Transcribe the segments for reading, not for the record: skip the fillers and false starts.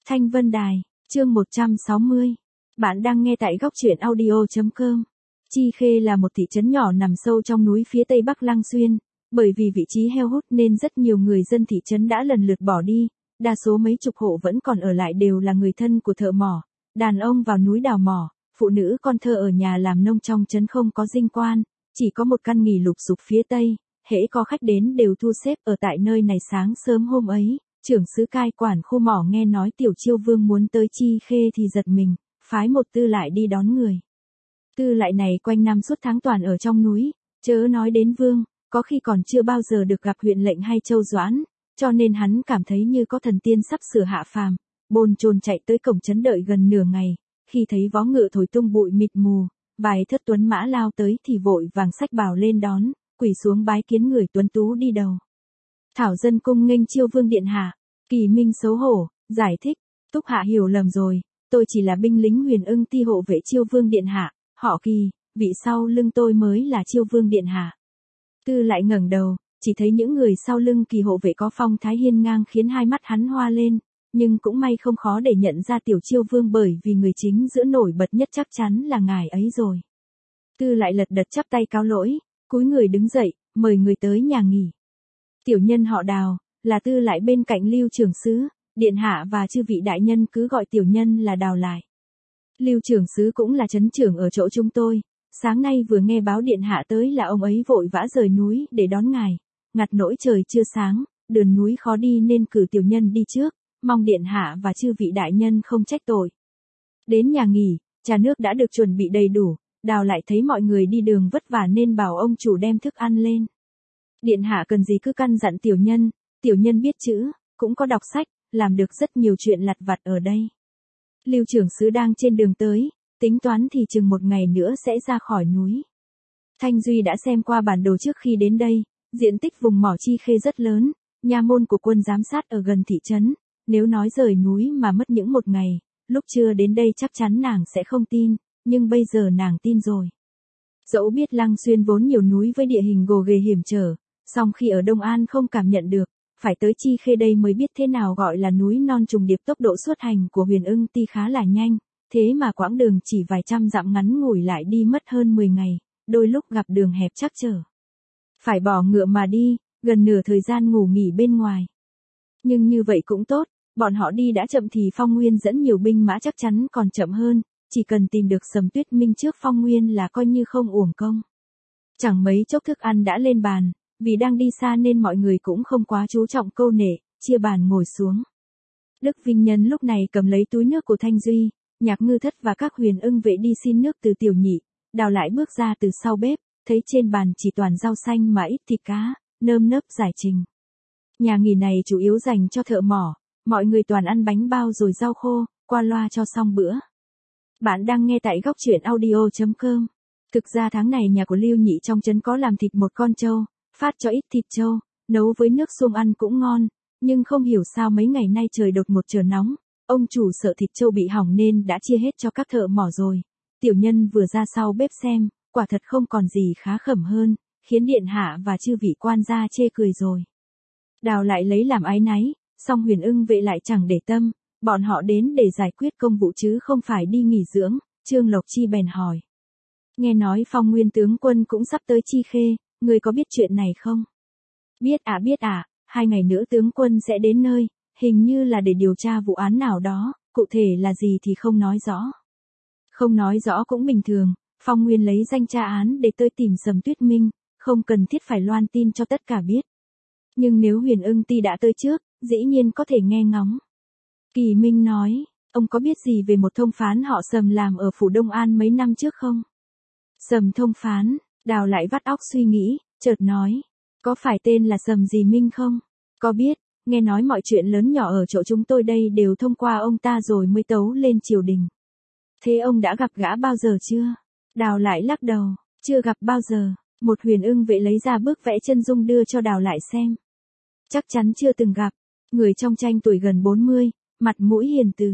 Thanh Vân Đài, chương 160. Bạn đang nghe tại góc truyện audio.com. Chi Khê là một thị trấn nhỏ nằm sâu trong núi phía tây bắc Lăng Xuyên. Bởi vì vị trí heo hút nên rất nhiều người dân thị trấn đã lần lượt bỏ đi. Đa số mấy chục hộ vẫn còn ở lại đều là người thân của thợ mỏ. Đàn ông vào núi đào mỏ, phụ nữ con thơ ở nhà làm nông trong trấn không có dinh quan. Chỉ có một căn nghỉ lục sục phía tây. Hễ có khách đến đều thu xếp ở tại nơi này. Sáng sớm hôm ấy, trưởng xứ cai quản khu mỏ nghe nói Tiểu Chiêu Vương muốn tới Chi Khê thì giật mình, phái một tư lại đi đón người. Tư lại này quanh năm suốt tháng toàn ở trong núi, chớ nói đến vương, có khi còn chưa bao giờ được gặp huyện lệnh hay Châu Doãn, cho nên hắn cảm thấy như có thần tiên sắp sửa hạ phàm, bồn chồn chạy tới cổng trấn đợi gần nửa ngày, khi thấy vó ngựa thổi tung bụi mịt mù, vài thất tuấn mã lao tới thì vội vàng xách bào lên đón, quỳ xuống bái kiến người tuấn tú đi đầu. Thảo dân cung nghênh Chiêu Vương điện hạ. Kỳ Minh xấu hổ, giải thích, Túc hạ hiểu lầm rồi, tôi chỉ là binh lính Huyền Ưng Ti hộ vệ Chiêu Vương điện hạ, họ Kỳ, vị sau lưng tôi mới là Chiêu Vương điện hạ. Tư lại ngẩng đầu, chỉ thấy những người sau lưng Kỳ hộ vệ có phong thái hiên ngang khiến hai mắt hắn hoa lên, nhưng cũng may không khó để nhận ra Tiểu Chiêu Vương bởi vì người chính giữa nổi bật nhất chắc chắn là ngài ấy rồi. Tư lại lật đật chắp tay cáo lỗi, cúi người đứng dậy, mời người tới nhà nghỉ. Tiểu nhân họ Đào, là Tư lại bên cạnh Lưu trưởng xứ, điện hạ và chư vị đại nhân cứ gọi tiểu nhân là Đào lại. Lưu trưởng xứ cũng là trấn trưởng ở chỗ chúng tôi, sáng nay vừa nghe báo điện hạ tới là ông ấy vội vã rời núi để đón ngài, ngặt nỗi trời chưa sáng, đường núi khó đi nên cử tiểu nhân đi trước, mong điện hạ và chư vị đại nhân không trách tội. Đến nhà nghỉ, trà nước đã được chuẩn bị đầy đủ, Đào lại thấy mọi người đi đường vất vả nên bảo ông chủ đem thức ăn lên. Điện hạ cần gì cứ căn dặn tiểu nhân biết chữ, cũng có đọc sách, làm được rất nhiều chuyện lặt vặt ở đây. Lưu trưởng xứ đang trên đường tới, tính toán thì chừng một ngày nữa sẽ ra khỏi núi. Thanh Duy đã xem qua bản đồ trước khi đến đây, diện tích vùng mỏ Chi Khê rất lớn, nha môn của quân giám sát ở gần thị trấn, nếu nói rời núi mà mất những một ngày, lúc chưa đến đây chắc chắn nàng sẽ không tin, nhưng bây giờ nàng tin rồi. Dẫu biết Lăng Xuyên vốn nhiều núi với địa hình gồ ghề hiểm trở, song khi ở Đông An không cảm nhận được, phải tới Chi Khê đây mới biết thế nào gọi là núi non trùng điệp. Tốc độ xuất hành của Huyền Ưng Ti khá là nhanh, thế mà quãng đường chỉ vài trăm dặm ngắn ngủi lại đi mất hơn 10 ngày, đôi lúc gặp đường hẹp trắc trở. Phải bỏ ngựa mà đi, gần nửa thời gian ngủ nghỉ bên ngoài. Nhưng như vậy cũng tốt, bọn họ đi đã chậm thì Phong Nguyên dẫn nhiều binh mã chắc chắn còn chậm hơn, chỉ cần tìm được Sầm Tuyết Minh trước Phong Nguyên là coi như không uổng công. Chẳng mấy chốc thức ăn đã lên bàn. Vì đang đi xa nên mọi người cũng không quá chú trọng câu nệ, chia bàn ngồi xuống. Đức Vinh Nhân lúc này cầm lấy túi nước của Thanh Duy, Nhạc Ngư Thất và các Huyền Ưng vệ đi xin nước từ Tiểu Nhị, Đào lại bước ra từ sau bếp, thấy trên bàn chỉ toàn rau xanh mà ít thịt cá, nơm nớp giải trình. Nhà nghỉ này chủ yếu dành cho thợ mỏ, mọi người toàn ăn bánh bao rồi rau khô, qua loa cho xong bữa. Bạn đang nghe tại góc truyện audio.com. Thực ra tháng này nhà của Lưu Nhị trong trấn có làm thịt một con trâu. Phát cho ít thịt trâu, nấu với nước xuông ăn cũng ngon, nhưng không hiểu sao mấy ngày nay trời đột ngột trở nóng, ông chủ sợ thịt trâu bị hỏng nên đã chia hết cho các thợ mỏ rồi. Tiểu nhân vừa ra sau bếp xem, quả thật không còn gì khá khẩm hơn, khiến điện hạ và chư vị quan gia chê cười rồi. Đào lại lấy làm áy náy, song Huyền Ưng vệ lại chẳng để tâm, bọn họ đến để giải quyết công vụ chứ không phải đi nghỉ dưỡng. Trương Lộc Chi bèn hỏi. Nghe nói Phong Nguyên tướng quân cũng sắp tới Chi Khê. Ngươi có biết chuyện này không? Biết à, 2 ngày nữa tướng quân sẽ đến nơi, hình như là để điều tra vụ án nào đó, cụ thể là gì thì không nói rõ. Không nói rõ cũng bình thường, Phong Nguyên lấy danh tra án để tôi tìm Sầm Tuyết Minh, không cần thiết phải loan tin cho tất cả biết. Nhưng nếu Huyền Ưng Ti đã tới trước, dĩ nhiên có thể nghe ngóng. Kỳ Minh nói, ông có biết gì về một thông phán họ Sầm làm ở phủ Đông An mấy năm trước không? Sầm thông phán. Đào lại vắt óc suy nghĩ, chợt nói, có phải tên là Sầm gì Minh không? Có biết, nghe nói mọi chuyện lớn nhỏ ở chỗ chúng tôi đây đều thông qua ông ta rồi mới tấu lên triều đình. Thế ông đã gặp gã bao giờ chưa? Đào lại lắc đầu, chưa gặp bao giờ. Một Huyền Ưng vệ lấy ra bức vẽ chân dung đưa cho Đào lại xem. Chắc chắn chưa từng gặp, người trong tranh tuổi gần 40, mặt mũi hiền từ.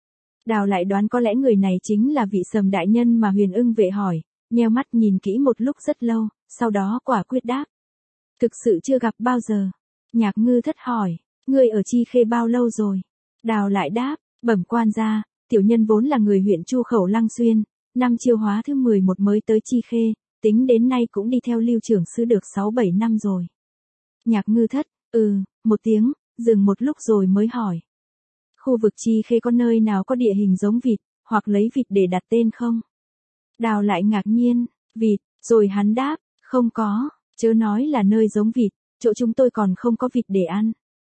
Đào lại đoán có lẽ người này chính là vị Sầm đại nhân mà Huyền Ưng vệ hỏi. Nheo mắt nhìn kỹ một lúc rất lâu, sau đó quả quyết đáp. Thực sự chưa gặp bao giờ. Nhạc Ngư Thất hỏi, ngươi ở Chi Khê bao lâu rồi? Đào lại đáp, Bẩm quan gia, tiểu nhân vốn là người huyện Chu Khẩu Lăng Xuyên, năm Chiêu Hóa thứ 11 mới tới Chi Khê, tính đến nay cũng đi theo Lưu trưởng sứ được 6-7 năm rồi. Nhạc Ngư Thất, một tiếng, dừng một lúc rồi mới hỏi. Khu vực Chi Khê có nơi nào có địa hình giống vịt, hoặc lấy vịt để đặt tên không? Đào lại ngạc nhiên, vịt, rồi hắn đáp, không có, chớ nói là nơi giống vịt, chỗ chúng tôi còn không có vịt để ăn.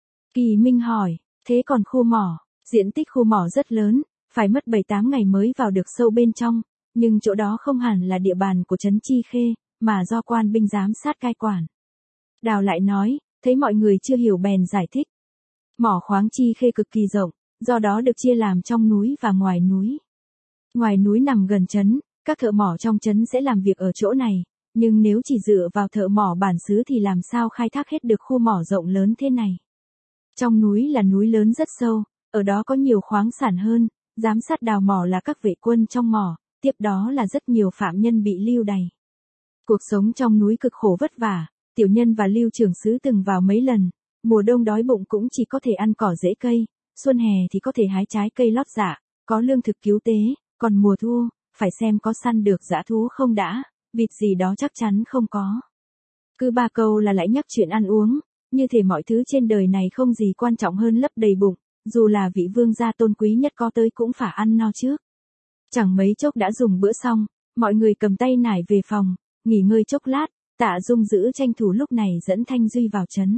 Kỳ Minh hỏi, thế còn khu mỏ, diện tích khu mỏ rất lớn, phải mất 7-8 ngày mới vào được sâu bên trong, nhưng chỗ đó không hẳn là địa bàn của trấn Chi Khê, mà do quan binh giám sát cai quản. Đào lại nói, thấy mọi người chưa hiểu bèn giải thích. Mỏ khoáng Chi Khê cực kỳ rộng, do đó được chia làm trong núi và ngoài núi. Ngoài núi nằm gần trấn, các thợ mỏ trong trấn sẽ làm việc ở chỗ này, nhưng nếu chỉ dựa vào thợ mỏ bản xứ thì làm sao khai thác hết được khu mỏ rộng lớn thế này. Trong núi là núi lớn rất sâu, ở đó có nhiều khoáng sản hơn, giám sát đào mỏ là các vệ quân trong mỏ, tiếp đó là rất nhiều phạm nhân bị lưu đày. Cuộc sống trong núi cực khổ vất vả, tiểu nhân và Lưu trưởng sứ từng vào mấy lần, mùa đông đói bụng cũng chỉ có thể ăn cỏ rễ cây, xuân hè thì có thể hái trái cây lót dạ, có lương thực cứu tế, còn mùa thu, phải xem có săn được dã thú không đã, vịt gì đó chắc chắn không có. Cứ 3 câu là lại nhắc chuyện ăn uống, như thể mọi thứ trên đời này không gì quan trọng hơn lấp đầy bụng, dù là vị vương gia tôn quý nhất có tới cũng phải ăn no trước. Chẳng mấy chốc đã dùng bữa xong, mọi người cầm tay nải về phòng, nghỉ ngơi chốc lát, Tạ Dung giữ tranh thủ lúc này dẫn Thanh Duy vào trấn.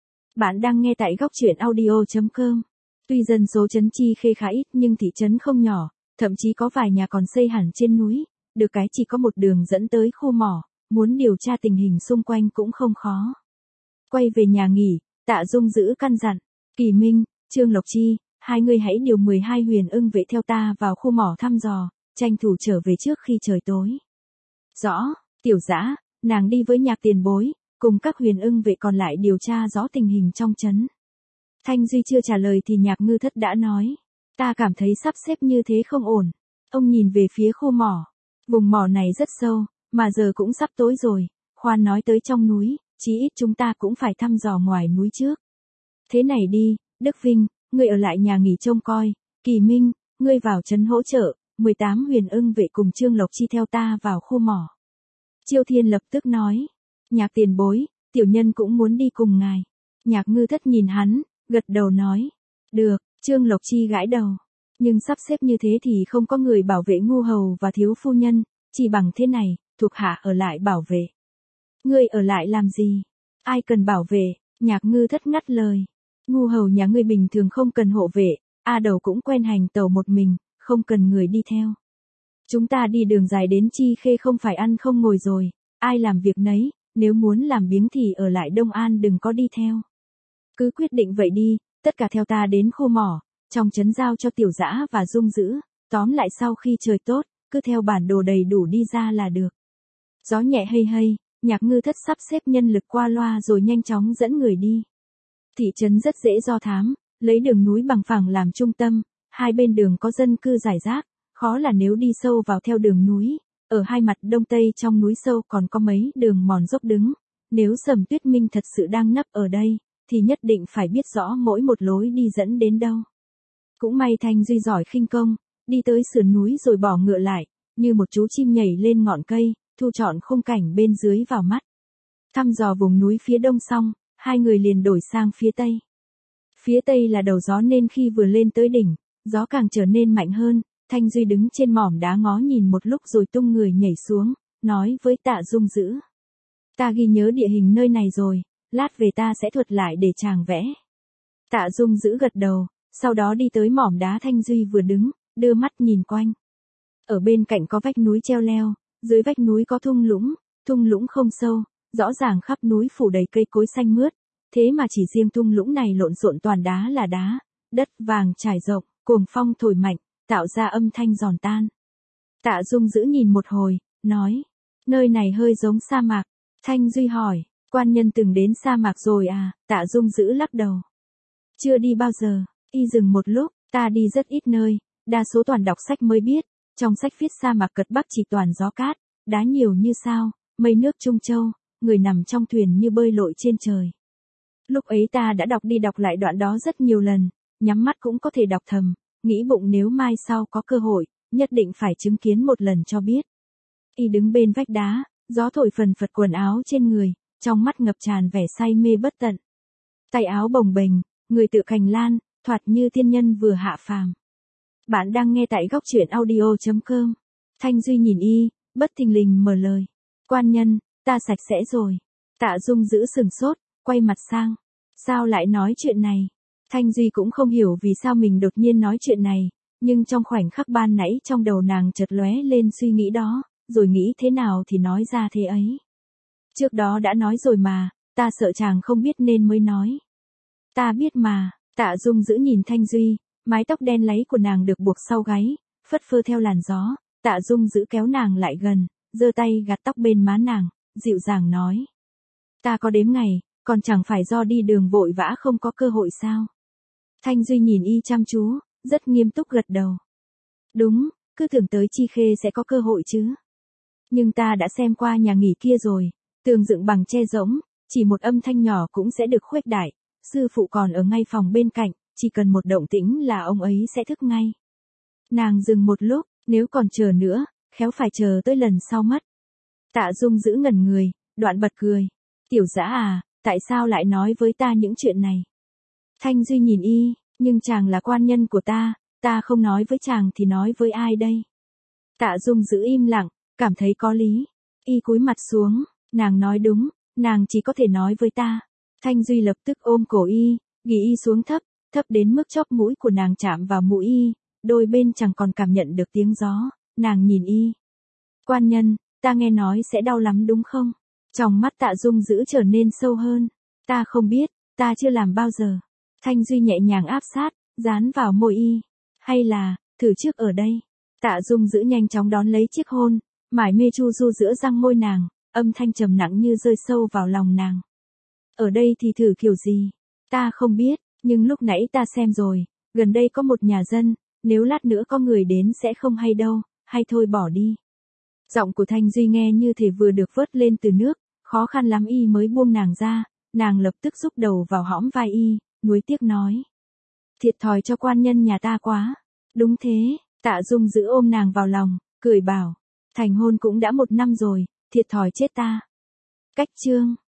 Bạn đang nghe tại góc truyện audio.com. Tuy dân số trấn Chi Khê khá ít nhưng thị trấn không nhỏ, thậm chí có vài nhà còn xây hẳn trên núi, được cái chỉ có một đường dẫn tới khu mỏ, muốn điều tra tình hình xung quanh cũng không khó. Quay về nhà nghỉ, Tạ Dung giữ căn dặn, Kỳ Minh, Trương Lộc Chi, hai người hãy điều 12 huyền ưng vệ theo ta vào khu mỏ thăm dò, tranh thủ trở về trước khi trời tối. Rõ, Tiểu Dã, nàng đi với Nhạc Tiền Bối, cùng các huyền ưng vệ còn lại điều tra rõ tình hình trong trấn. Thanh Duy chưa trả lời thì Nhạc Ngư Thất đã nói, ta cảm thấy sắp xếp như thế không ổn. Ông nhìn về phía khu mỏ, vùng mỏ này rất sâu, mà giờ cũng sắp tối rồi, khoan nói tới trong núi, chí ít chúng ta cũng phải thăm dò ngoài núi trước. Thế này đi, Đức Vinh, ngươi ở lại nhà nghỉ trông coi, Kỳ Minh, ngươi vào trấn hỗ trợ, 18 huyền ưng vệ cùng Trương Lộc Chi theo ta vào khu mỏ. Chiêu Thiên lập tức nói, Nhạc Tiền Bối, tiểu nhân cũng muốn đi cùng ngài. Nhạc Ngư Thất nhìn hắn, gật đầu nói, được, Trương Lộc Chi gãi đầu, nhưng sắp xếp như thế thì không có người bảo vệ ngu hầu và thiếu phu nhân, chỉ bằng thế này, thuộc hạ ở lại bảo vệ. Ngươi ở lại làm gì? Ai cần bảo vệ? Nhạc Ngư Thất ngắt lời. Ngu hầu nhà ngươi bình thường không cần hộ vệ, A Đầu cũng quen hành tàu một mình, không cần người đi theo. Chúng ta đi đường dài đến Chi Khê không phải ăn không ngồi rồi, ai làm việc nấy, nếu muốn làm biếng thì ở lại Đông An đừng có đi theo. Cứ quyết định vậy đi, tất cả theo ta đến khu mỏ, trong trấn giao cho Tiểu Dã và Dung giữ, tóm lại sau khi trời tốt, cứ theo bản đồ đầy đủ đi ra là được. Gió nhẹ hây hây, Nhạc Ngư Thất sắp xếp nhân lực qua loa rồi nhanh chóng dẫn người đi. Thị trấn rất dễ do thám, lấy đường núi bằng phẳng làm trung tâm, hai bên đường có dân cư rải rác, khó là nếu đi sâu vào theo đường núi, ở hai mặt đông tây trong núi sâu còn có mấy đường mòn dốc đứng, nếu Sầm Tuyết Minh thật sự đang nấp ở đây, thì nhất định phải biết rõ mỗi một lối đi dẫn đến đâu. Cũng may Thanh Duy giỏi khinh công, đi tới sườn núi rồi bỏ ngựa lại, như một chú chim nhảy lên ngọn cây, thu trọn khung cảnh bên dưới vào mắt. Thăm dò vùng núi phía đông xong, hai người liền đổi sang phía tây. Phía tây là đầu gió nên khi vừa lên tới đỉnh, gió càng trở nên mạnh hơn, Thanh Duy đứng trên mỏm đá ngó nhìn một lúc rồi tung người nhảy xuống, nói với Tạ Dung giữ. Ta ghi nhớ địa hình nơi này rồi, lát về ta sẽ thuật lại để chàng vẽ. Tạ Dung giữ gật đầu, sau đó đi tới mỏm đá Thanh Duy vừa đứng, đưa mắt nhìn quanh. Ở bên cạnh có vách núi treo leo, dưới vách núi có thung lũng không sâu, rõ ràng khắp núi phủ đầy cây cối xanh mướt, thế mà chỉ riêng thung lũng này lộn xộn toàn đá là đá, đất vàng trải rộng, cuồng phong thổi mạnh, tạo ra âm thanh giòn tan. Tạ Dung giữ nhìn một hồi, nói, nơi này hơi giống sa mạc. Thanh Duy hỏi, quan nhân từng đến sa mạc rồi à? Tạ Dung giữ lắc đầu. Chưa đi bao giờ. Y dừng một lúc, ta đi rất ít nơi, đa số toàn đọc sách mới biết, trong sách viết sa mạc cật Bắc chỉ toàn gió cát, đá nhiều như sao, mây nước Trung Châu, người nằm trong thuyền như bơi lội trên trời. Lúc ấy ta đã đọc đi đọc lại đoạn đó rất nhiều lần, nhắm mắt cũng có thể đọc thầm, nghĩ bụng nếu mai sau có cơ hội, nhất định phải chứng kiến một lần cho biết. Y đứng bên vách đá, gió thổi phần phật quần áo trên người, trong mắt ngập tràn vẻ say mê bất tận. Tay áo bồng bềnh, người tựa cành lan, thoạt như tiên nhân vừa hạ phàm. Bạn đang nghe tại góc truyện audio.com. Thanh Duy nhìn y, bất thình lình mở lời. Quan nhân, ta sạch sẽ rồi. Tạ Dung giữ sừng sốt, quay mặt sang. Sao lại nói chuyện này? Thanh Duy cũng không hiểu vì sao mình đột nhiên nói chuyện này, nhưng trong khoảnh khắc ban nãy trong đầu nàng chợt lóe lên suy nghĩ đó, rồi nghĩ thế nào thì nói ra thế ấy. Trước đó đã nói rồi mà, ta sợ chàng không biết nên mới nói. Ta biết mà. Tạ Dung giữ nhìn Thanh Duy, mái tóc đen láy của nàng được buộc sau gáy, phất phơ theo làn gió. Tạ Dung giữ kéo nàng lại gần, giơ tay gạt tóc bên má nàng, dịu dàng nói. Ta có đếm ngày, còn chẳng phải do đi đường vội vã không có cơ hội sao? Thanh Duy nhìn y chăm chú, rất nghiêm túc gật đầu. Đúng, cứ tưởng tới Chi Khê sẽ có cơ hội chứ. Nhưng ta đã xem qua nhà nghỉ kia rồi, tường dựng bằng tre rỗng, chỉ một âm thanh nhỏ cũng sẽ được khuếch đại, sư phụ còn ở ngay phòng bên cạnh, chỉ cần một động tĩnh là ông ấy sẽ thức ngay. Nàng dừng một lúc, nếu còn chờ nữa, khéo phải chờ tới lần sau mất. Tạ Dung giữ ngẩn người, đoạn bật cười. Tiểu Dã à, tại sao lại nói với ta những chuyện này? Thanh Duy nhìn y, nhưng chàng là quan nhân của ta không nói với chàng thì nói với ai đây? Tạ Dung giữ im lặng, cảm thấy có lý. Y cúi mặt xuống, nàng nói đúng, nàng chỉ có thể nói với ta. Thanh Duy lập tức ôm cổ y, ghì y xuống thấp, thấp đến mức chóp mũi của nàng chạm vào mũi y, đôi bên chẳng còn cảm nhận được tiếng gió, nàng nhìn y. Quan nhân, ta nghe nói sẽ đau lắm đúng không? Trong mắt Tạ Dung giữ trở nên sâu hơn. Ta không biết, ta chưa làm bao giờ. Thanh Duy nhẹ nhàng áp sát, dán vào môi y. Hay là, thử trước ở đây. Tạ Dung giữ nhanh chóng đón lấy chiếc hôn, mải mê chu du giữa răng môi nàng, âm thanh trầm nặng như rơi sâu vào lòng nàng. Ở đây thì thử kiểu gì? Ta không biết, nhưng lúc nãy ta xem rồi, gần đây có một nhà dân, nếu lát nữa có người đến sẽ không hay đâu, hay thôi bỏ đi. Giọng của Thanh Duy nghe như thể vừa được vớt lên từ nước, khó khăn lắm y mới buông nàng ra, nàng lập tức rúc đầu vào hõm vai y, nuối tiếc nói. Thiệt thòi cho quan nhân nhà ta quá. Đúng thế, Tạ Dung giữ ôm nàng vào lòng, cười bảo. Thành hôn cũng đã 1 năm rồi, thiệt thòi chết ta. Cách chương.